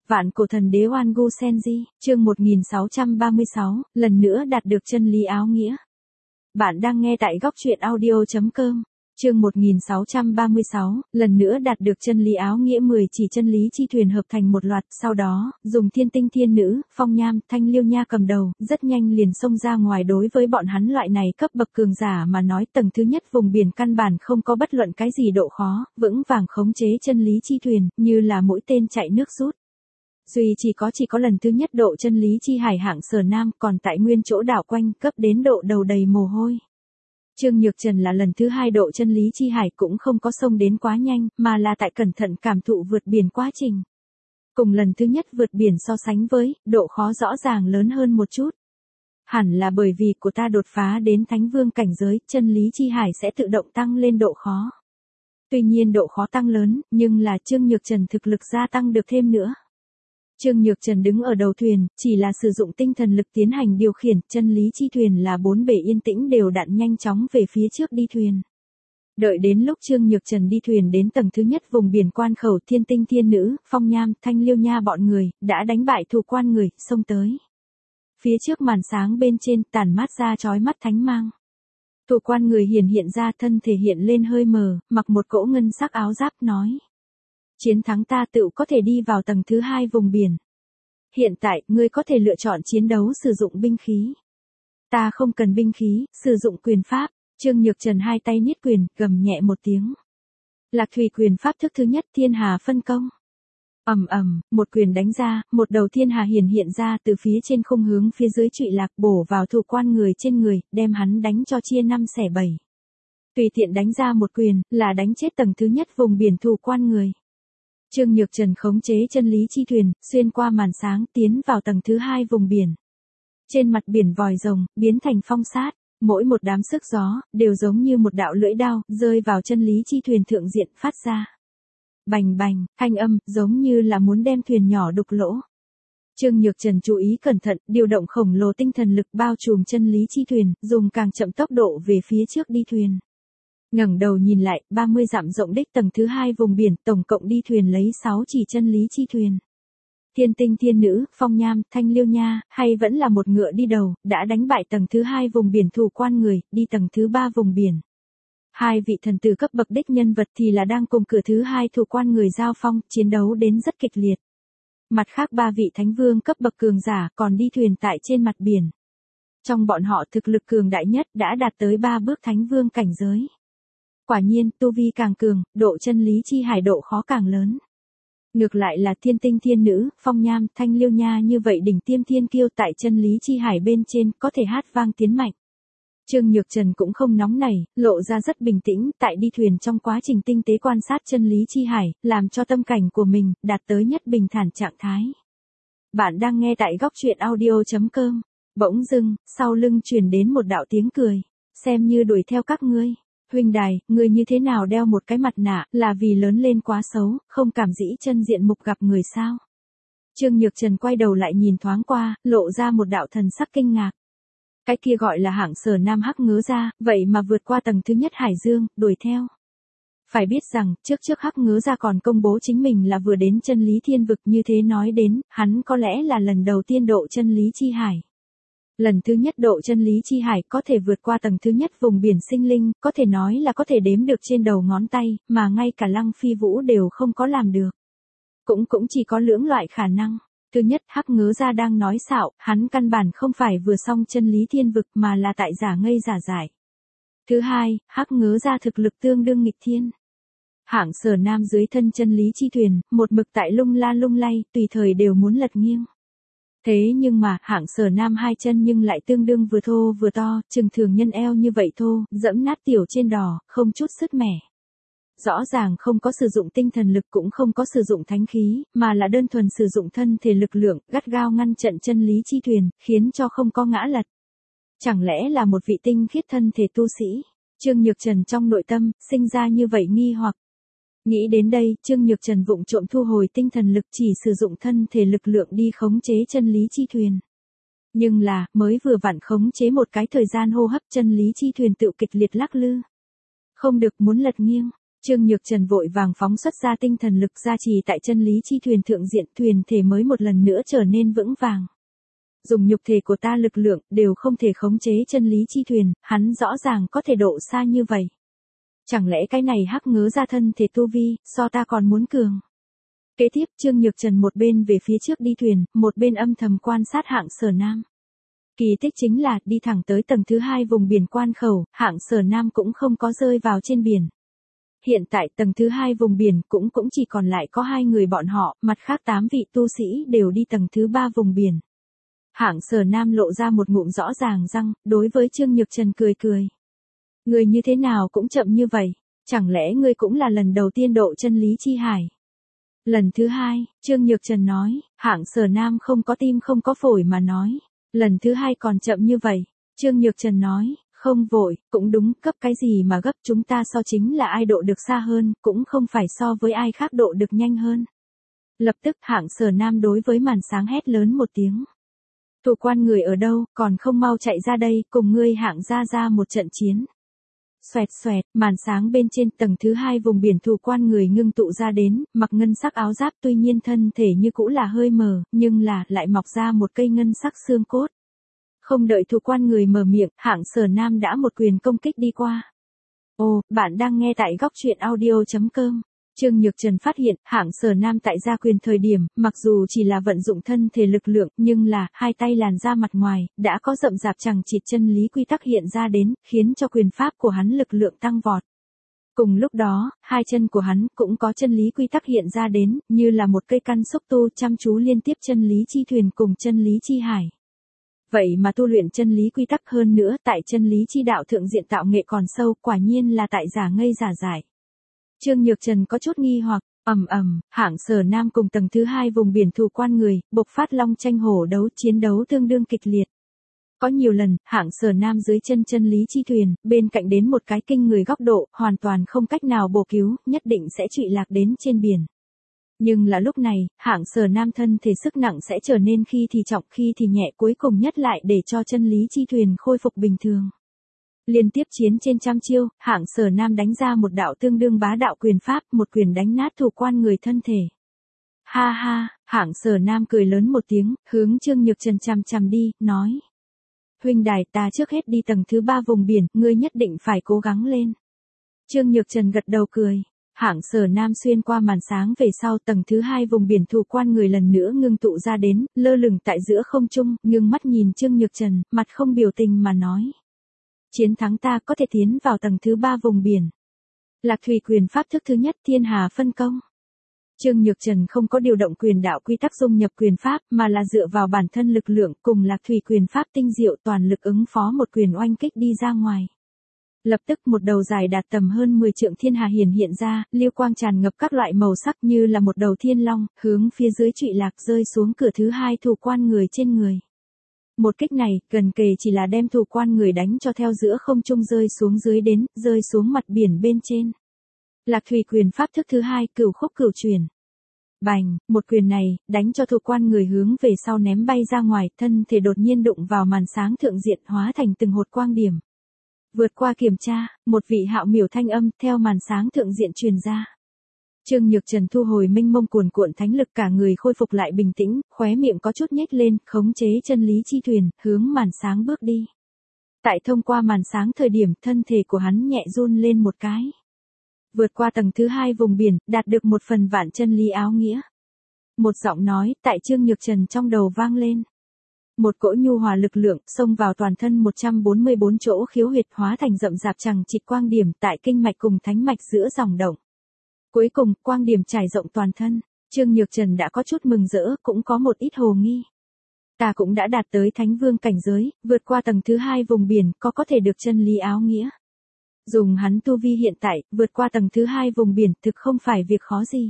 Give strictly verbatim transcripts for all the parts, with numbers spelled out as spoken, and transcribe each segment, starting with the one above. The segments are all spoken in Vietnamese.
Vạn cổ thần đế Oan Gu Senji, chương một nghìn sáu trăm ba mươi sáu, lần nữa đạt được chân lý áo nghĩa. Bạn đang nghe tại góc truyện audio chấm com. Chương một nghìn sáu trăm ba mươi sáu, lần nữa đạt được chân lý áo nghĩa mười chỉ chân lý chi thuyền hợp thành một loạt, sau đó, dùng thiên tinh thiên nữ, phong nham, thanh liêu nha cầm đầu, rất nhanh liền xông ra ngoài. Đối với bọn hắn loại này cấp bậc cường giả mà nói, tầng thứ nhất vùng biển căn bản không có bất luận cái gì độ khó, vững vàng khống chế chân lý chi thuyền, như là mũi tên chạy nước rút. Duy chỉ có chỉ có lần thứ nhất độ chân lý chi hải Hạng Sở Nam còn tại nguyên chỗ đảo quanh, cấp đến độ đầu đầy mồ hôi. Trương Nhược Trần là lần thứ hai độ chân lý chi hải, cũng không có xông đến quá nhanh, mà là tại cẩn thận cảm thụ vượt biển quá trình. Cùng lần thứ nhất vượt biển so sánh với, độ khó rõ ràng lớn hơn một chút. Hẳn là bởi vì của ta đột phá đến thánh vương cảnh giới, chân lý chi hải sẽ tự động tăng lên độ khó. Tuy nhiên độ khó tăng lớn, nhưng là Trương Nhược Trần thực lực gia tăng được thêm nữa. Trương Nhược Trần đứng ở đầu thuyền, chỉ là sử dụng tinh thần lực tiến hành điều khiển, chân lý chi thuyền là bốn bể yên tĩnh đều đặn nhanh chóng về phía trước đi thuyền. Đợi đến lúc Trương Nhược Trần đi thuyền đến tầng thứ nhất vùng biển quan khẩu, thiên tinh thiên nữ, phong nham, thanh liêu nha bọn người, đã đánh bại thủ quan người, xông tới. Phía trước màn sáng bên trên, tản mát ra chói mắt thánh mang. Thủ quan người hiển hiện ra, thân thể hiện lên hơi mờ, mặc một cỗ ngân sắc áo giáp, nói. Chiến thắng ta tự có thể đi vào tầng thứ hai vùng biển. Hiện tại, ngươi có thể lựa chọn chiến đấu sử dụng binh khí. Ta không cần binh khí, sử dụng quyền pháp. Trương Nhược Trần hai tay niết quyền, gầm nhẹ một tiếng. Lạc thủy quyền pháp thức thứ nhất, thiên hà phân công. Ầm ầm, một quyền đánh ra, một đầu thiên hà hiển hiện ra từ phía trên không hướng phía dưới trụy lạc, bổ vào thủ quan người trên người, đem hắn đánh cho chia năm xẻ bảy. Tùy tiện đánh ra một quyền, là đánh chết tầng thứ nhất vùng biển thủ quan người. Trương Nhược Trần khống chế chân lý chi thuyền, xuyên qua màn sáng tiến vào tầng thứ hai vùng biển. Trên mặt biển vòi rồng, biến thành phong sát, mỗi một đám sức gió, đều giống như một đạo lưỡi đao, rơi vào chân lý chi thuyền thượng diện, phát ra. Bành bành, thanh âm, giống như là muốn đem thuyền nhỏ đục lỗ. Trương Nhược Trần chú ý cẩn thận, điều động khổng lồ tinh thần lực bao trùm chân lý chi thuyền, dùng càng chậm tốc độ về phía trước đi thuyền. Ngẩng đầu nhìn lại, ba mươi dặm rộng đích tầng thứ hai vùng biển, tổng cộng đi thuyền lấy sáu chỉ chân lý chi thuyền. Thiên tinh thiên nữ, phong nham, thanh liêu nha, hay vẫn là một ngựa đi đầu, đã đánh bại tầng thứ hai vùng biển thủ quan người, đi tầng thứ ba vùng biển. Hai vị thần tử cấp bậc đích nhân vật thì là đang cùng cửa thứ hai thủ quan người giao phong, chiến đấu đến rất kịch liệt. Mặt khác ba vị thánh vương cấp bậc cường giả còn đi thuyền tại trên mặt biển. Trong bọn họ thực lực cường đại nhất đã đạt tới ba bước thánh vương cảnh giới. Quả nhiên, tu vi càng cường, độ chân lý chi hải độ khó càng lớn. Ngược lại là thiên tinh thiên nữ, phong nham, thanh liêu nha như vậy đỉnh tiêm thiên kiêu tại chân lý chi hải bên trên, có thể hát vang tiến mạnh. Trương Nhược Trần cũng không nóng nảy, lộ ra rất bình tĩnh, tại đi thuyền trong quá trình tinh tế quan sát chân lý chi hải, làm cho tâm cảnh của mình, đạt tới nhất bình thản trạng thái. Bạn đang nghe tại góc truyện audio chấm com. Bỗng dưng, sau lưng truyền đến một đạo tiếng cười. Xem như đuổi theo các ngươi. Huynh đài, ngươi như thế nào đeo một cái mặt nạ, là vì lớn lên quá xấu, không cảm dĩ chân diện mục gặp người sao? Trương Nhược Trần quay đầu lại nhìn thoáng qua, lộ ra một đạo thần sắc kinh ngạc. Cái kia gọi là Hạng Sở Nam hắc ngớ ra, vậy mà vượt qua tầng thứ nhất hải dương, đuổi theo. Phải biết rằng, trước trước hắc ngớ ra còn công bố chính mình là vừa đến chân lý thiên vực, như thế nói đến, hắn có lẽ là lần đầu tiên độ chân lý chi hải. Lần thứ nhất độ chân lý chi hải có thể vượt qua tầng thứ nhất vùng biển sinh linh, có thể nói là có thể đếm được trên đầu ngón tay, mà ngay cả Lăng Phi Vũ đều không có làm được. Cũng cũng chỉ có lưỡng loại khả năng. Thứ nhất, hắc ngớ ra đang nói xạo, hắn căn bản không phải vừa xong chân lý thiên vực mà là tại giả ngây giả dại. Thứ hai, hắc ngớ ra thực lực tương đương nghịch thiên. Hạng Sở Nam dưới thân chân lý chi thuyền, một mực tại lung la lung lay, tùy thời đều muốn lật nghiêng. Thế nhưng mà, Hạng Sở Nam hai chân nhưng lại tương đương vừa thô vừa to, chừng thường nhân eo như vậy thô, dẫm nát tiểu trên đò, không chút sứt mẻ. Rõ ràng không có sử dụng tinh thần lực cũng không có sử dụng thánh khí, mà là đơn thuần sử dụng thân thể lực lượng, gắt gao ngăn trận chân lý chi thuyền, khiến cho không có ngã lật. Chẳng lẽ là một vị tinh khiết thân thể tu sĩ? Trương Nhược Trần trong nội tâm, sinh ra như vậy nghi hoặc. Nghĩ đến đây, Trương Nhược Trần vụng trộm thu hồi tinh thần lực, chỉ sử dụng thân thể lực lượng đi khống chế chân lý chi thuyền. Nhưng là, mới vừa vặn khống chế một cái thời gian hô hấp, chân lý chi thuyền tự kịch liệt lắc lư. Không được, muốn lật nghiêng. Trương Nhược Trần vội vàng phóng xuất ra tinh thần lực gia trì tại chân lý chi thuyền thượng diện, thuyền thể mới một lần nữa trở nên vững vàng. Dùng nhục thể của ta lực lượng đều không thể khống chế chân lý chi thuyền, hắn rõ ràng có thể độ xa như vậy. Chẳng lẽ cái này hắc ngớ ra thân thể tu vi, so ta còn muốn cường. Kế tiếp Trương Nhược Trần một bên về phía trước đi thuyền, một bên âm thầm quan sát Hạng Sở Nam. Kỳ tích chính là đi thẳng tới tầng thứ hai vùng biển quan khẩu, Hạng Sở Nam cũng không có rơi vào trên biển. Hiện tại tầng thứ hai vùng biển cũng cũng chỉ còn lại có hai người bọn họ, mặt khác tám vị tu sĩ đều đi tầng thứ ba vùng biển. Hạng Sở Nam lộ ra một ngụm rõ ràng răng, đối với Trương Nhược Trần cười cười. Người như thế nào cũng chậm như vậy, chẳng lẽ ngươi cũng là lần đầu tiên độ chân lý chi hải? Lần thứ hai, Trương Nhược Trần nói, Hạng Sở Nam không có tim không có phổi mà nói. Lần thứ hai còn chậm như vậy, Trương Nhược Trần nói, không vội, cũng đúng, cấp cái gì mà gấp, chúng ta so chính là ai độ được xa hơn, cũng không phải so với ai khác độ được nhanh hơn. Lập tức Hạng Sở Nam đối với màn sáng hét lớn một tiếng. Thủ quan người ở đâu, còn không mau chạy ra đây, cùng ngươi Hạng ra ra một trận chiến. Xoẹt xoẹt, màn sáng bên trên tầng thứ hai vùng biển thủ quan người ngưng tụ ra đến, mặc ngân sắc áo giáp, tuy nhiên thân thể như cũ là hơi mờ, nhưng là lại mọc ra một cây ngân sắc xương cốt. Không đợi thủ quan người mở miệng, Hạng Sở Nam đã một quyền công kích đi qua. Ồ, bạn đang nghe tại góc truyện audio chấm com. Trương Nhược Trần phát hiện, Hạng Sở Nam tại gia quyền thời điểm, mặc dù chỉ là vận dụng thân thể lực lượng, nhưng là, hai tay làn ra mặt ngoài, đã có rậm rạp chằng chịt chân lý quy tắc hiện ra đến, khiến cho quyền pháp của hắn lực lượng tăng vọt. Cùng lúc đó, hai chân của hắn cũng có chân lý quy tắc hiện ra đến, như là một cây căn xúc tu chăm chú liên tiếp chân lý chi thuyền cùng chân lý chi hải. Vậy mà tu luyện chân lý quy tắc hơn nữa, tại chân lý chi đạo thượng diện tạo nghệ còn sâu, quả nhiên là tại giả ngây giả dại. Trương Nhược Trần có chút nghi hoặc, ầm ầm, Hạng Sở Nam cùng tầng thứ hai vùng biển thủ quan người, bộc phát long tranh hổ đấu, chiến đấu tương đương kịch liệt. Có nhiều lần, Hạng Sở Nam dưới chân chân lý chi thuyền, bên cạnh đến một cái kinh người góc độ, hoàn toàn không cách nào bổ cứu, nhất định sẽ trụy lạc đến trên biển. Nhưng là lúc này, Hạng Sở Nam thân thể sức nặng sẽ trở nên khi thì trọng khi thì nhẹ, cuối cùng nhất lại để cho chân lý chi thuyền khôi phục bình thường. Liên tiếp chiến trên trăm chiêu, Hạng Sở Nam đánh ra một đạo tương đương bá đạo quyền pháp, một quyền đánh nát thủ quan người thân thể. Ha ha, Hạng Sở Nam cười lớn một tiếng, hướng Trương Nhược Trần chằm chằm đi, nói. Huynh đài, ta trước hết đi tầng thứ ba vùng biển, ngươi nhất định phải cố gắng lên. Trương Nhược Trần gật đầu cười. Hạng Sở Nam xuyên qua màn sáng về sau tầng thứ hai vùng biển thủ quan người lần nữa ngưng tụ ra đến, lơ lửng tại giữa không trung, ngưng mắt nhìn Trương Nhược Trần, mặt không biểu tình mà nói. Chiến thắng ta có thể tiến vào tầng thứ ba vùng biển. Lạc thủy quyền pháp thức thứ nhất thiên hà phân công. Trương Nhược Trần không có điều động quyền đạo quy tắc dung nhập quyền pháp mà là dựa vào bản thân lực lượng cùng lạc thủy quyền pháp tinh diệu toàn lực ứng phó một quyền oanh kích đi ra ngoài. Lập tức một đầu dài đạt tầm hơn mười trượng thiên hà hiển hiện ra, liêu quang tràn ngập các loại màu sắc như là một đầu thiên long, hướng phía dưới trụy lạc rơi xuống cửa thứ hai thủ quan người trên người. Một kích này, gần kề chỉ là đem thủ quan người đánh cho theo giữa không trung rơi xuống dưới đến, rơi xuống mặt biển bên trên. Lạc thủy quyền pháp thức thứ hai, cửu khúc cửu truyền. Bành, một quyền này, đánh cho thủ quan người hướng về sau ném bay ra ngoài, thân thể đột nhiên đụng vào màn sáng thượng diện hóa thành từng hột quang điểm. Vượt qua kiểm tra, một vị hạo miểu thanh âm theo màn sáng thượng diện truyền ra. Trương Nhược Trần thu hồi minh mông cuồn cuộn thánh lực, cả người khôi phục lại bình tĩnh, khóe miệng có chút nhếch lên, khống chế chân lý chi thuyền, hướng màn sáng bước đi. Tại thông qua màn sáng thời điểm, thân thể của hắn nhẹ run lên một cái. Vượt qua tầng thứ hai vùng biển, đạt được một phần vạn chân lý áo nghĩa. Một giọng nói, tại Trương Nhược Trần trong đầu vang lên. Một cỗ nhu hòa lực lượng, xông vào toàn thân một trăm bốn mươi bốn chỗ khiếu huyệt hóa thành rậm rạp chằng chịt quang điểm tại kinh mạch cùng thánh mạch giữa dòng động. Cuối cùng, quang điểm trải rộng toàn thân, Trương Nhược Trần đã có chút mừng rỡ, cũng có một ít hồ nghi. Ta cũng đã đạt tới thánh vương cảnh giới, vượt qua tầng thứ hai vùng biển, có có thể được chân lý áo nghĩa. Dùng hắn tu vi hiện tại, vượt qua tầng thứ hai vùng biển, thực không phải việc khó gì.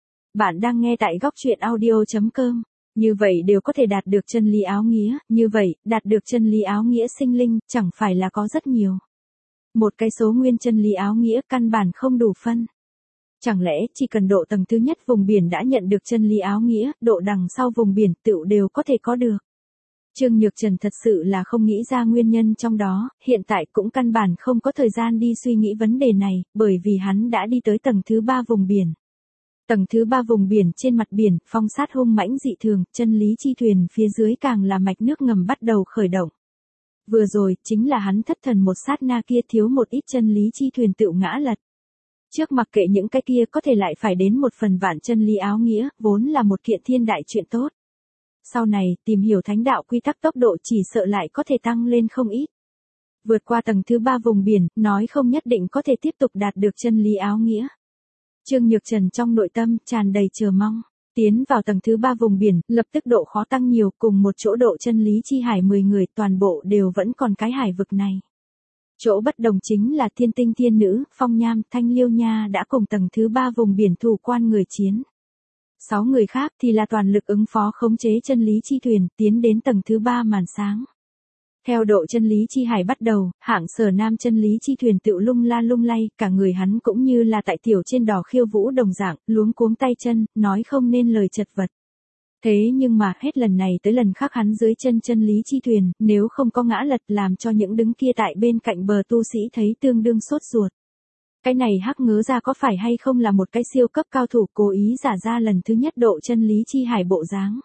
Bạn đang nghe tại góc truyện audio chấm com. Như vậy đều có thể đạt được chân lý áo nghĩa, như vậy, đạt được chân lý áo nghĩa sinh linh, chẳng phải là có rất nhiều. Một cái số nguyên chân lý áo nghĩa căn bản không đủ phân. Chẳng lẽ chỉ cần độ tầng thứ nhất vùng biển đã nhận được chân lý áo nghĩa, độ đằng sau vùng biển tựu đều có thể có được. Trương Nhược Trần thật sự là không nghĩ ra nguyên nhân trong đó, hiện tại cũng căn bản không có thời gian đi suy nghĩ vấn đề này, bởi vì hắn đã đi tới tầng thứ ba vùng biển. Tầng thứ ba vùng biển, trên mặt biển, phong sát hung mãnh dị thường, chân lý chi thuyền phía dưới càng là mạch nước ngầm bắt đầu khởi động. Vừa rồi, chính là hắn thất thần một sát na kia thiếu một ít chân lý chi thuyền tựu ngã lật. Trước mặc kệ những cái kia có thể lại phải đến một phần vạn chân lý áo nghĩa, vốn là một kiện thiên đại chuyện tốt. Sau này, tìm hiểu thánh đạo quy tắc tốc độ chỉ sợ lại có thể tăng lên không ít. Vượt qua tầng thứ ba vùng biển, nói không nhất định có thể tiếp tục đạt được chân lý áo nghĩa. Trương Nhược Trần trong nội tâm tràn đầy chờ mong. Tiến vào tầng thứ ba vùng biển, lập tức độ khó tăng nhiều, cùng một chỗ độ chân lý chi hải mười người, toàn bộ đều vẫn còn cái hải vực này. Chỗ bất đồng chính là Thiên Tinh Thiên Nữ, Phong Nham, Thanh Liêu Nha đã cùng tầng thứ ba vùng biển thủ quan người chiến. Sáu người khác thì là toàn lực ứng phó khống chế chân lý chi thuyền, tiến đến tầng thứ ba màn sáng. Theo độ chân lý chi hải bắt đầu, hạng Sở Nam chân lý chi thuyền tựu lung la lung lay, cả người hắn cũng như là tại tiểu trên đò khiêu vũ đồng dạng, luống cuống tay chân, nói không nên lời chật vật. Thế nhưng mà, hết lần này tới lần khác hắn dưới chân chân lý chi thuyền, nếu không có ngã lật làm cho những đứng kia tại bên cạnh bờ tu sĩ thấy tương đương sốt ruột. Cái này Hắc Ngớ Ra có phải hay không là một cái siêu cấp cao thủ cố ý giả ra lần thứ nhất độ chân lý chi hải bộ dáng.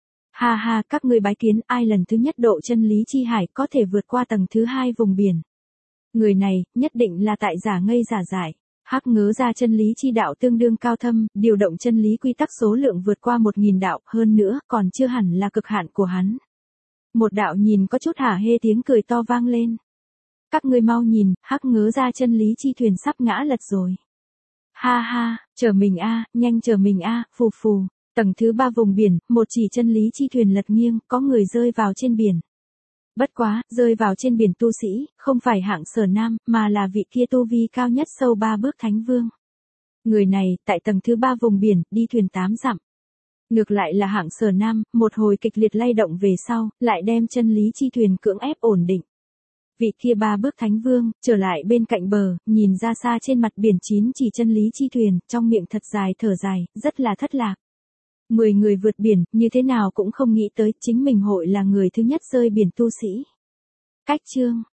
Ha ha, các ngươi bái kiến, ai lần thứ nhất độ chân lý chi hải có thể vượt qua tầng thứ hai vùng biển. Người này, nhất định là tại giả ngây giả dại. Hắc Ngớ Ra chân lý chi đạo tương đương cao thâm, điều động chân lý quy tắc số lượng vượt qua một nghìn đạo, hơn nữa, còn chưa hẳn là cực hạn của hắn. Một đạo nhìn có chút hả hê tiếng cười to vang lên. Các ngươi mau nhìn, Hắc Ngớ Ra chân lý chi thuyền sắp ngã lật rồi. Ha ha, chờ mình a, nhanh chờ mình a, phù phù. Tầng thứ ba vùng biển, một chỉ chân lý chi thuyền lật nghiêng, có người rơi vào trên biển. Bất quá, rơi vào trên biển tu sĩ, không phải hạng Sở Nam, mà là vị kia tu vi cao nhất sâu ba bước thánh vương. Người này, tại tầng thứ ba vùng biển, đi thuyền tám dặm. Ngược lại là hạng Sở Nam, một hồi kịch liệt lay động về sau, lại đem chân lý chi thuyền cưỡng ép ổn định. Vị kia ba bước thánh vương, trở lại bên cạnh bờ, nhìn ra xa trên mặt biển chín chỉ chân lý chi thuyền, trong miệng thật dài thở dài, rất là thất lạc. Mười người vượt biển, như thế nào cũng không nghĩ tới chính mình hội là người thứ nhất rơi biển tu sĩ. Cách chương,